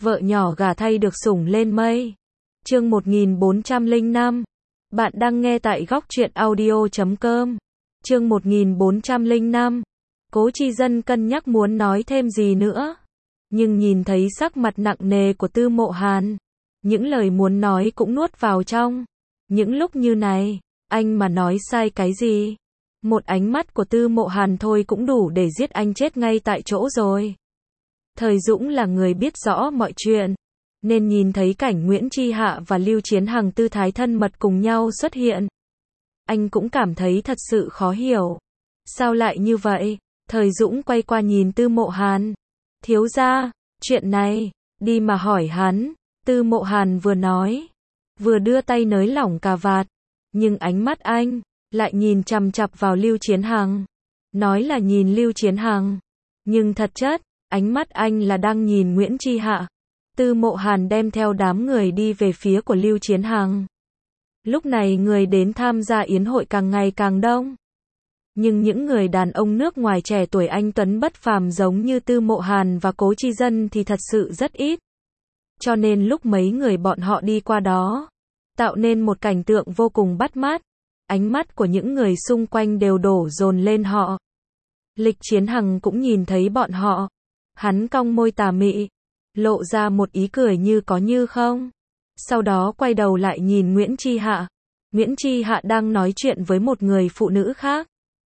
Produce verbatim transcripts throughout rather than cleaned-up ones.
vợ nhỏ gả thay được sủng lên mây. Chương một nghìn bốn trăm lẻ năm. Bạn đang nghe tại góc truyện audio chấm com. Chương một nghìn bốn trăm lẻ năm. Cố Chi Dân cân nhắc muốn nói thêm gì nữa, nhưng nhìn thấy sắc mặt nặng nề của Tư Mộ Hàn, những lời muốn nói cũng nuốt vào trong. Những lúc như này, anh mà nói sai cái gì, một ánh mắt của Tư Mộ Hàn thôi cũng đủ để giết anh chết ngay tại chỗ rồi. Thời Dũng là người biết rõ mọi chuyện, nên nhìn thấy cảnh Nguyễn Chi Hạ và Lưu Chiến Hằng tư thái thân mật cùng nhau xuất hiện, anh cũng cảm thấy thật sự khó hiểu. Sao lại như vậy? Thời Dũng quay qua nhìn Tư Mộ Hàn. Thiếu gia, chuyện này, đi mà hỏi hắn. Tư Mộ Hàn vừa nói, vừa đưa tay nới lỏng cà vạt, nhưng ánh mắt anh lại nhìn chằm chằm vào Lưu Chiến Hằng. Nói là nhìn Lưu Chiến Hằng, nhưng thật chất, ánh mắt anh là đang nhìn Nguyễn Chi Hạ. Tư Mộ Hàn đem theo đám người đi về phía của Lưu Chiến Hằng. Lúc này người đến tham gia yến hội càng ngày càng đông. Nhưng những người đàn ông nước ngoài trẻ tuổi anh tuấn bất phàm giống như Tư Mộ Hàn và Cố Chi Dân thì thật sự rất ít. Cho nên lúc mấy người bọn họ đi qua đó, tạo nên một cảnh tượng vô cùng bắt mắt. Ánh mắt của những người xung quanh đều đổ dồn lên họ. Lịch Chiến Hằng cũng nhìn thấy bọn họ. Hắn cong môi tà mị, lộ ra một ý cười như có như không. Sau đó quay đầu lại nhìn Nguyễn Chi Hạ. Nguyễn Chi Hạ đang nói chuyện với một người phụ nữ khác.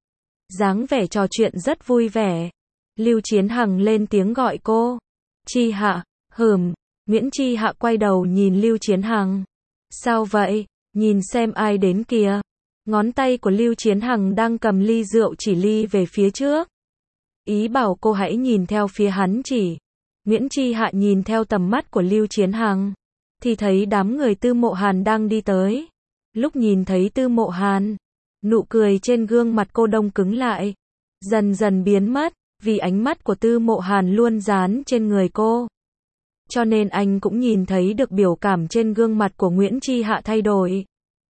Dáng vẻ trò chuyện rất vui vẻ. Lưu Chiến Hằng lên tiếng gọi cô. Chi Hạ, hừm. Nguyễn Chi Hạ quay đầu nhìn Lưu Chiến Hằng. Sao vậy? Nhìn xem ai đến kìa. Ngón tay của Lưu Chiến Hằng đang cầm ly rượu chỉ ly về phía trước. Ý bảo cô hãy nhìn theo phía hắn chỉ. Nguyễn Chi Hạ nhìn theo tầm mắt của Lưu Chiến Hằng, thì thấy đám người Tư Mộ Hàn đang đi tới. Lúc nhìn thấy Tư Mộ Hàn, nụ cười trên gương mặt cô đông cứng lại, dần dần biến mất, vì ánh mắt của Tư Mộ Hàn luôn dán trên người cô. Cho nên anh cũng nhìn thấy được biểu cảm trên gương mặt của Nguyễn Chi Hạ thay đổi.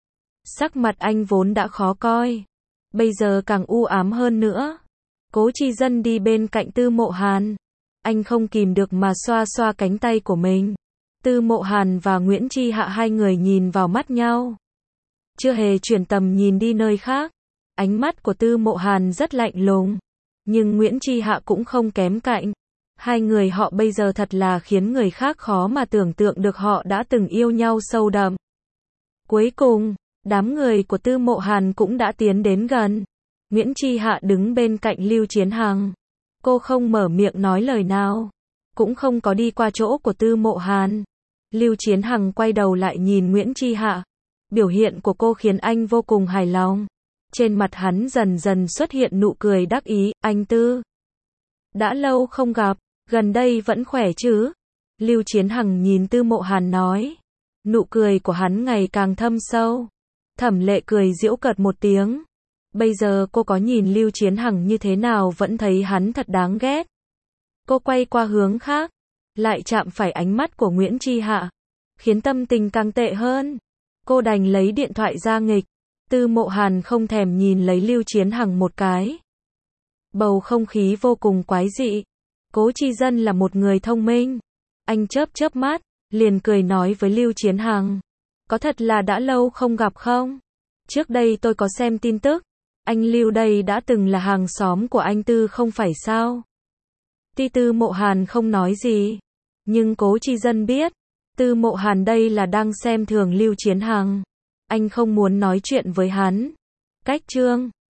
Sắc mặt anh vốn đã khó coi, bây giờ càng u ám hơn nữa. Cố Chi Dân đi bên cạnh Tư Mộ Hàn, anh không kìm được mà xoa xoa cánh tay của mình. Tư Mộ Hàn và Nguyễn Chi Hạ hai người nhìn vào mắt nhau, chưa hề chuyển tầm nhìn đi nơi khác. Ánh mắt của Tư Mộ Hàn rất lạnh lùng, nhưng Nguyễn Chi Hạ cũng không kém cạnh. Hai người họ bây giờ thật là khiến người khác khó mà tưởng tượng được họ đã từng yêu nhau sâu đậm. Cuối cùng, đám người của Tư Mộ Hàn cũng đã tiến đến gần. Nguyễn Chi Hạ đứng bên cạnh Lưu Chiến Hằng. Cô không mở miệng nói lời nào, cũng không có đi qua chỗ của Tư Mộ Hàn. Lưu Chiến Hằng quay đầu lại nhìn Nguyễn Chi Hạ. Biểu hiện của cô khiến anh vô cùng hài lòng. Trên mặt hắn dần dần xuất hiện nụ cười đắc ý. Anh Tư, đã lâu không gặp, gần đây vẫn khỏe chứ? Lưu Chiến Hằng nhìn Tư Mộ Hàn nói. Nụ cười của hắn ngày càng thâm sâu. Thẩm Lệ cười giễu cợt một tiếng. Bây giờ cô có nhìn Lưu Chiến Hằng như thế nào vẫn thấy hắn thật đáng ghét. Cô quay qua hướng khác, lại chạm phải ánh mắt của Nguyễn Chi Hạ, khiến tâm tình càng tệ hơn. Cô đành lấy điện thoại ra nghịch. Tư Mộ Hàn không thèm nhìn lấy Lưu Chiến Hằng một cái. Bầu không khí vô cùng quái dị. Cố Chi Dân là một người thông minh. Anh chớp chớp mắt, liền cười nói với Lưu Chiến Hằng. Có thật là đã lâu không gặp không? Trước đây tôi có xem tin tức. Anh Lưu đây đã từng là hàng xóm của anh Tư không phải sao? Tuy Tư Mộ Hàn không nói gì, nhưng Cố Chi Dân biết, Tư Mộ Hàn đây là đang xem thường Lưu Chiến Hằng. Anh không muốn nói chuyện với hắn. Cách chương